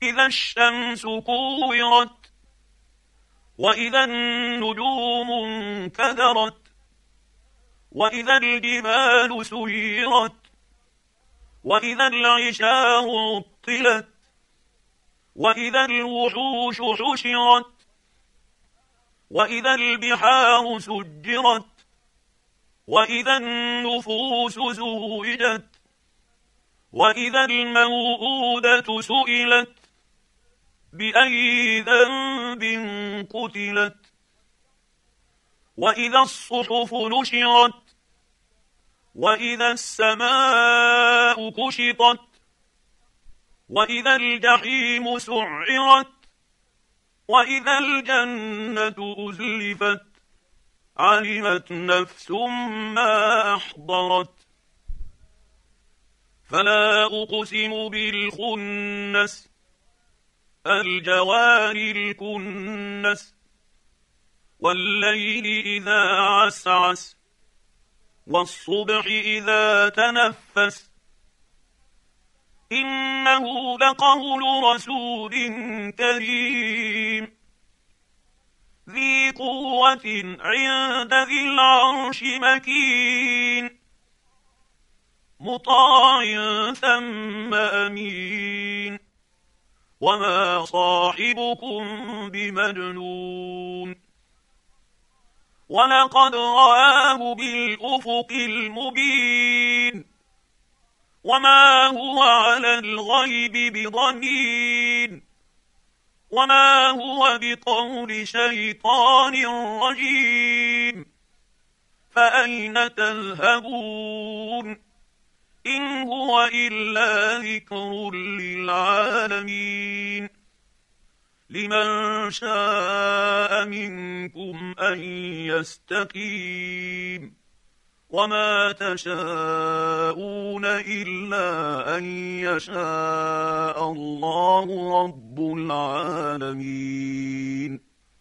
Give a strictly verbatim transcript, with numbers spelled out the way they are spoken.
إذا الشمس كورت وإذا النجوم انكدرت وإذا الجبال سيرت وإذا العشار عطلت وإذا الوحوش حشرت وإذا البحار سجرت وإذا النفوس زوجت وإذا الموءودة سئلت بأي ذنب قتلت وإذا الصحف نشرت وإذا السماء كشطت وإذا الجحيم سعرت وإذا الجنة أزلفت علمت نفس ما أحضرت فلا أقسم بالخنس الجوار الكنس والليل إذا عسعس والصبح إذا تنفس إنه لقول رسول كريم ذي قوة عند ذي العرش مكين مطاع ثم أمين وما صاحبكم بمجنون ولقد رآه بالأفق المبين وما هو على الغيب بضنين وما هو بقول شيطان رجيم فأين تذهبون إن هو إلا ذكر للعالمين لمن شاء منكم أن يستقيم وما تشاءون إلا أن يشاء الله رب العالمين.